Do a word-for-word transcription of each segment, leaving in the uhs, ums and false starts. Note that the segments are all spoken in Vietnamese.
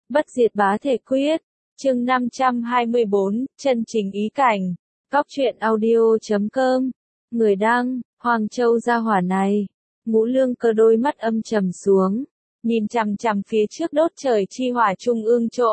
Bất diệt bá thể quyết, chương năm trăm hai mươi bốn, chân chính ý cảnh, góc truyện audio.com, người đăng, Hoàng Châu gia hỏa này, Ngũ Lương Cơ đôi mắt âm trầm xuống, nhìn chằm chằm phía trước đốt trời chi hỏa trung ương chỗ.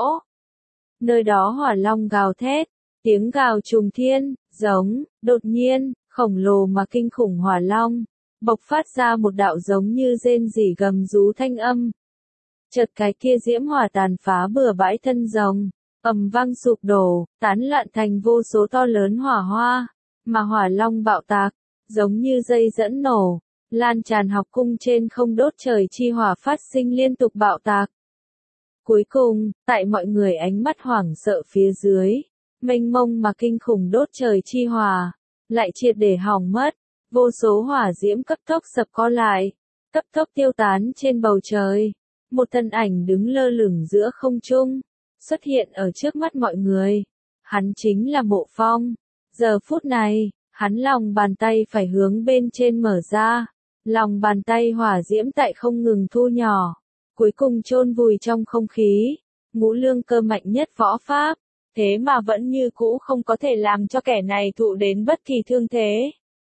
Nơi đó hỏa long gào thét, tiếng gào trùng thiên, giống, đột nhiên, khổng lồ mà kinh khủng hỏa long, bộc phát ra một đạo giống như rên rỉ gầm rú thanh âm. Chợt cái kia diễm hỏa tàn phá bừa bãi thân rồng, ầm vang sụp đổ, tán loạn thành vô số to lớn hỏa hoa, mà hỏa long bạo tạc, giống như dây dẫn nổ, lan tràn học cung trên không đốt trời chi hỏa phát sinh liên tục bạo tạc. Cuối cùng, tại mọi người ánh mắt hoảng sợ phía dưới, mênh mông mà kinh khủng đốt trời chi hỏa, lại triệt để hỏng mất, vô số hỏa diễm cấp tốc sập co lại, cấp tốc tiêu tán trên bầu trời. Một thân ảnh đứng lơ lửng giữa không trung, xuất hiện ở trước mắt mọi người. Hắn chính là Mộ Phong. Giờ phút này, hắn lòng bàn tay phải hướng bên trên mở ra, lòng bàn tay hỏa diễm tại không ngừng thu nhỏ, cuối cùng chôn vùi trong không khí. Ngũ Lương Cơ mạnh nhất võ pháp, thế mà vẫn như cũ không có thể làm cho kẻ này thụ đến bất kỳ thương thế.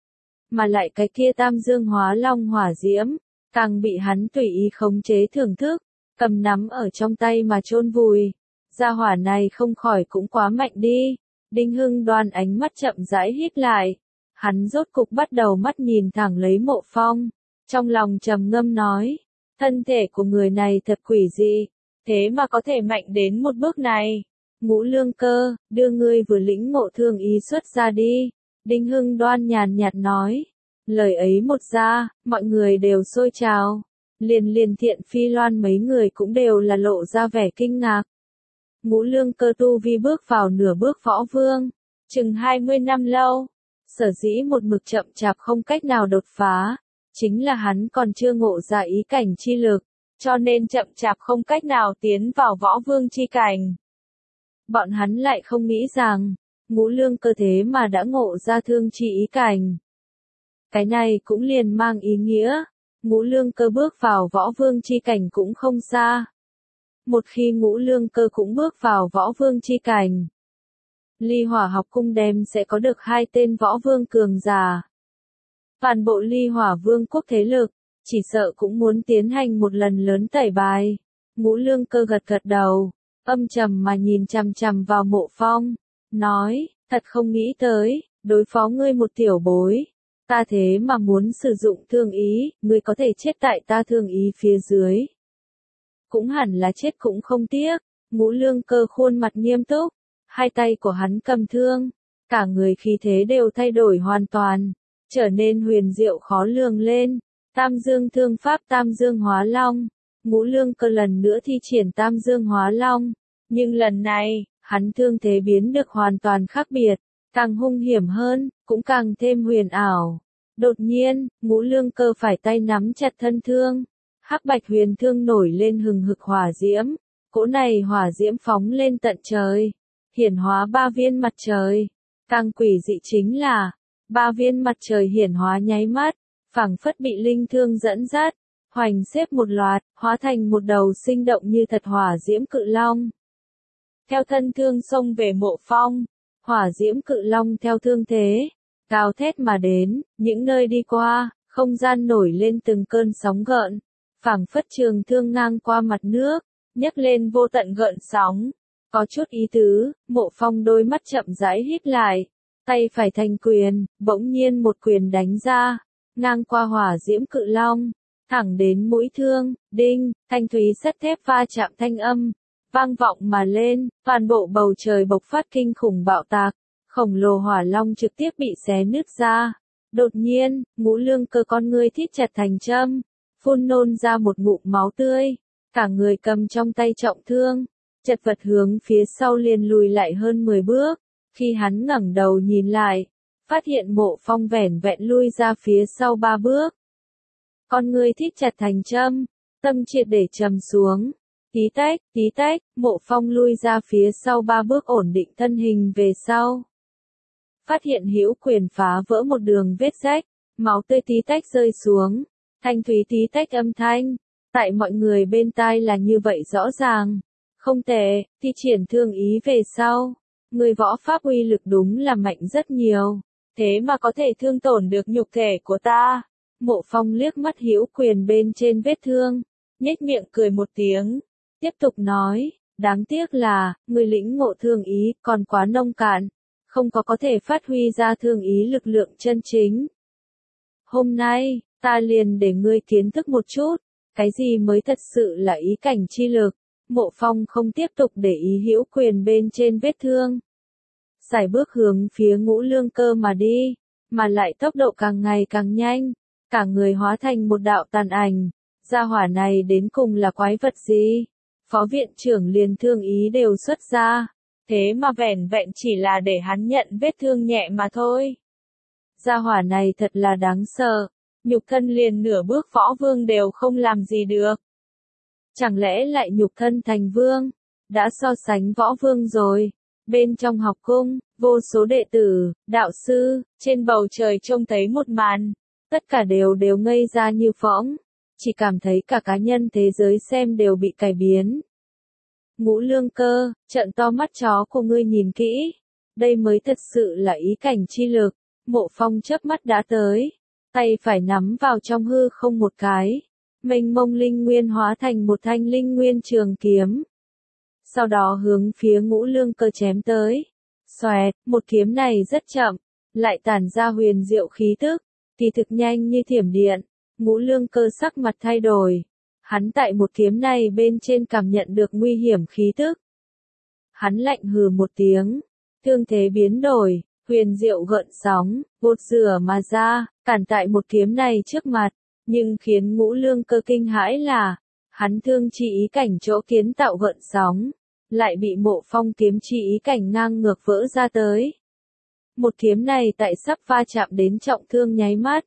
Mà lại cái kia tam dương hóa long hỏa diễm, càng bị hắn tùy ý khống chế thưởng thức, cầm nắm ở trong tay mà chôn vùi. Gia hỏa này không khỏi cũng quá mạnh đi. Đinh Hưng Đoan ánh mắt chậm rãi híp lại. Hắn rốt cục bắt đầu mắt nhìn thẳng lấy Mộ Phong. Trong lòng trầm ngâm nói, thân thể của người này thật quỷ dị, thế mà có thể mạnh đến một bước này. Ngũ Lương Cơ, đưa ngươi vừa lĩnh ngộ thương ý xuất ra đi. Đinh Hưng Đoan nhàn nhạt nói. Lời ấy một ra, mọi người đều sôi trào. Liền liền Thiện Phi Loan mấy người cũng đều là lộ ra vẻ kinh ngạc. Ngũ Lương Cơ tu vi bước vào nửa bước võ vương, chừng hai mươi năm lâu. Sở dĩ một mực chậm chạp không cách nào đột phá, chính là hắn còn chưa ngộ ra ý cảnh chi lực, cho nên chậm chạp không cách nào tiến vào võ vương chi cảnh. Bọn hắn lại không nghĩ rằng, Ngũ Lương Cơ thế mà đã ngộ ra thương chi ý cảnh. Cái này cũng liền mang ý nghĩa, Ngũ Lương Cơ bước vào võ vương chi cảnh cũng không xa. Một khi Ngũ Lương Cơ cũng bước vào võ vương chi cảnh, Ly Hỏa học cung đem sẽ có được hai tên võ vương cường giả. Toàn bộ Ly Hỏa vương quốc thế lực, chỉ sợ cũng muốn tiến hành một lần lớn tẩy bài. Ngũ Lương Cơ gật gật đầu, âm trầm mà nhìn chằm chằm vào Mộ Phong, nói, thật không nghĩ tới, đối phó ngươi một tiểu bối. Ta thế mà muốn sử dụng thương ý, ngươi có thể chết tại ta thương ý phía dưới. Cũng hẳn là chết cũng không tiếc. Ngũ Lương Cơ khuôn mặt nghiêm túc, hai tay của hắn cầm thương, cả người khí thế đều thay đổi hoàn toàn, trở nên huyền diệu khó lường lên. Tam dương thương pháp tam dương hóa long, Ngũ Lương Cơ lần nữa thi triển tam dương hóa long, nhưng lần này, hắn thương thế biến được hoàn toàn khác biệt. Càng hung hiểm hơn, cũng càng thêm huyền ảo. Đột nhiên, Ngũ Lương Cơ phải tay nắm chặt thân thương. Hắc bạch huyền thương nổi lên hừng hực hỏa diễm. Cỗ này hỏa diễm phóng lên tận trời. Hiển hóa ba viên mặt trời. Càng quỷ dị chính là, ba viên mặt trời hiển hóa nháy mắt, phảng phất bị linh thương dẫn dắt, hoành xếp một loạt, hóa thành một đầu sinh động như thật hỏa diễm cự long. Theo thân thương xông về Mộ Phong, hỏa diễm cự long theo thương thế, gào thét mà đến, những nơi đi qua, không gian nổi lên từng cơn sóng gợn, phảng phất trường thương ngang qua mặt nước, nhấc lên vô tận gợn sóng. Có chút ý tứ, Mộ Phong đôi mắt chậm rãi híp lại, tay phải thành quyền, bỗng nhiên một quyền đánh ra, ngang qua hỏa diễm cự long, thẳng đến mũi thương, đinh, thanh thúy sắt thép va chạm thanh âm, vang vọng mà lên, toàn bộ bầu trời bộc phát kinh khủng bạo tạc, khổng lồ hỏa long trực tiếp bị xé nứt ra. Đột nhiên, Ngũ Lương Cơ con ngươi thít chặt thành châm, phun nôn ra một ngụm máu tươi, cả người cầm trong tay trọng thương, chật vật hướng phía sau liền lùi lại hơn mười bước. Khi hắn ngẩng đầu nhìn lại, phát hiện Mộ Phong vẻn vẹn lui ra phía sau ba bước. Con ngươi thít chặt thành châm, tâm triệt để trầm xuống. Tí tách, tí tách, Mộ Phong lui ra phía sau ba bước ổn định thân hình về sau. Phát hiện hữu quyền phá vỡ một đường vết rách, máu tươi tí tách rơi xuống, thanh thúy tí tách âm thanh, tại mọi người bên tai là như vậy rõ ràng, Không tệ, thi triển thương ý về sau. Người võ pháp uy lực đúng là mạnh rất nhiều. Thế mà có thể thương tổn được nhục thể của ta. Mộ Phong liếc mắt hữu quyền bên trên vết thương. Nhếch miệng cười một tiếng. Tiếp tục nói, đáng tiếc là, người lĩnh ngộ thương ý còn quá nông cạn. Không có có thể phát huy ra thương ý lực lượng chân chính. Hôm nay, ta liền để ngươi kiến thức một chút. Cái gì mới thật sự là ý cảnh chi lực. Mộ Phong không tiếp tục để ý hữu quyền bên trên vết thương. Sải bước hướng phía Ngũ Lương Cơ mà đi, mà lại tốc độ càng ngày càng nhanh, cả người hóa thành một đạo tàn ảnh. Gia hỏa này đến cùng là quái vật gì? Phó viện trưởng liền thương ý đều xuất ra, thế mà vẻn vẹn chỉ là để hắn nhận vết thương nhẹ mà thôi. Gia hỏa này thật là đáng sợ, nhục thân liền nửa bước võ vương đều không làm gì được. Chẳng lẽ lại nhục thân thành vương, đã so sánh võ vương rồi. Bên trong học cung, vô số đệ tử, đạo sư, trên bầu trời trông thấy một màn, tất cả đều đều ngây ra như phỗng, chỉ cảm thấy cả cá nhân thế giới xem đều bị cải biến. Ngũ Lương Cơ, trợn to mắt chó của ngươi nhìn kỹ, đây mới thật sự là ý cảnh chi lực. Mộ Phong chớp mắt đã tới, tay phải nắm vào trong hư không một cái, mênh mông linh nguyên hóa thành một thanh linh nguyên trường kiếm. Sau đó hướng phía Ngũ Lương Cơ chém tới. Xoẹt, một kiếm này rất chậm, lại tản ra huyền diệu khí tức, kỳ thực nhanh như thiểm điện. Ngũ Lương Cơ sắc mặt thay đổi. Hắn tại một kiếm này bên trên cảm nhận được nguy hiểm khí tức. Hắn lạnh hừ một tiếng, thương thế biến đổi, huyền diệu gợn sóng, vụt rửa mà ra, cản tại một kiếm này trước mặt. Nhưng khiến Ngũ Lương Cơ kinh hãi là, hắn thương chi ý cảnh chỗ kiến tạo gợn sóng, lại bị Mộ Phong kiếm chi ý cảnh ngang ngược vỡ ra tới. Một kiếm này tại sắp va chạm đến trọng thương nháy mắt,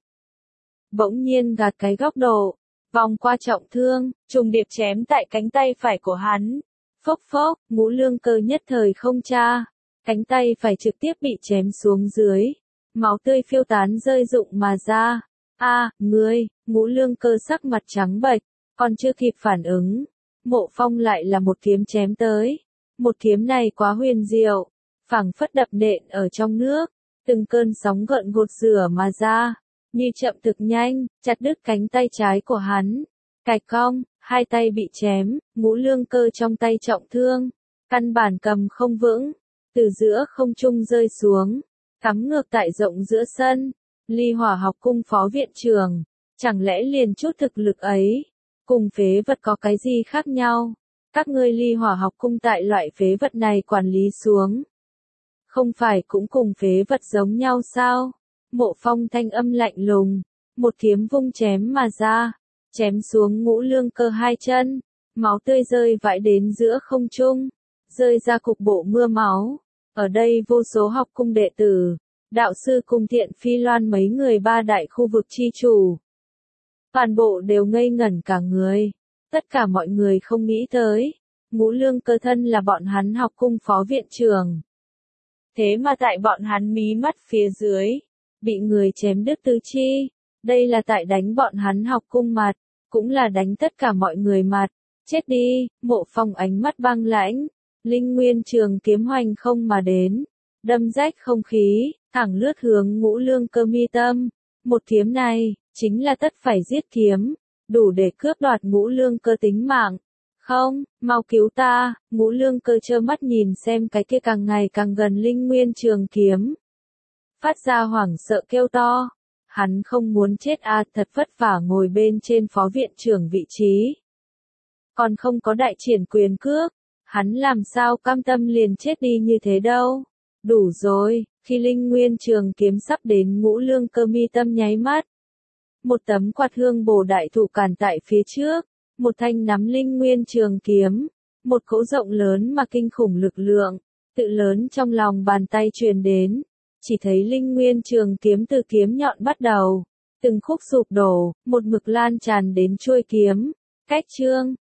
bỗng nhiên gạt cái góc độ, vòng qua trọng thương, trùng điệp chém tại cánh tay phải của hắn. Phốc phốc, Ngũ Lương Cơ nhất thời không tra, cánh tay phải trực tiếp bị chém xuống dưới, máu tươi phiêu tán rơi rụng mà ra. A, à, ngươi, Ngũ Lương Cơ sắc mặt trắng bệch, còn chưa kịp phản ứng, Mộ Phong lại là một kiếm chém tới. Một kiếm này quá huyền diệu, phảng phất đập nện ở trong nước, từng cơn sóng gợn gột rửa mà ra, như chậm thực nhanh, chặt đứt cánh tay trái của hắn. Cạch cong, hai tay bị chém, Ngũ Lương Cơ trong tay trọng thương, căn bản cầm không vững, từ giữa không trung rơi xuống, cắm ngược tại rộng giữa sân. Ly Hỏa học cung phó viện trưởng, chẳng lẽ liền chút thực lực ấy, cùng phế vật có cái gì khác nhau? Các ngươi Ly Hỏa học cung tại loại phế vật này quản lý xuống, không phải cũng cùng phế vật giống nhau sao? Mộ Phong thanh âm lạnh lùng, một kiếm vung chém mà ra, chém xuống Ngũ Lương Cơ hai chân, máu tươi rơi vãi đến giữa không trung, rơi ra cục bộ mưa máu. Ở đây vô số học cung đệ tử, đạo sư cùng Thiện Phi Loan mấy người ba đại khu vực chi chủ, toàn bộ đều ngây ngẩn cả người. Tất cả mọi người không nghĩ tới, Ngũ Lương Cơ thân là bọn hắn học cung phó viện trưởng. Thế mà tại bọn hắn mí mắt phía dưới, bị người chém đứt tứ chi. Đây là tại đánh bọn hắn học cung mặt, cũng là đánh tất cả mọi người mặt. Chết đi, Mộ Phong ánh mắt băng lãnh, linh nguyên trường kiếm hoành không mà đến, đâm rách không khí, thẳng lướt hướng Ngũ Lương Cơ mi tâm. Một kiếm này, chính là tất phải giết kiếm, đủ để cướp đoạt Ngũ Lương Cơ tính mạng. Không, mau cứu ta. Ngũ Lương Cơ trơ mắt nhìn xem cái kia càng ngày càng gần linh nguyên trường kiếm, phát ra hoảng sợ kêu to. Hắn không muốn chết à, thật vất vả ngồi bên trên phó viện trưởng vị trí, còn không có đại triển quyền cước, hắn làm sao cam tâm liền chết đi như thế đâu. Đủ rồi. Khi linh nguyên trường kiếm sắp đến Ngũ Lương Cơ mi tâm nháy mắt, một tấm quạt hương bồ đại thụ cản tại phía trước, một thanh nắm linh nguyên trường kiếm, một cỗ rộng lớn mà kinh khủng lực lượng, tự lớn trong lòng bàn tay truyền đến. Chỉ thấy linh nguyên trường kiếm từ kiếm nhọn bắt đầu, từng khúc sụp đổ, một mực lan tràn đến chuôi kiếm. Cách chương,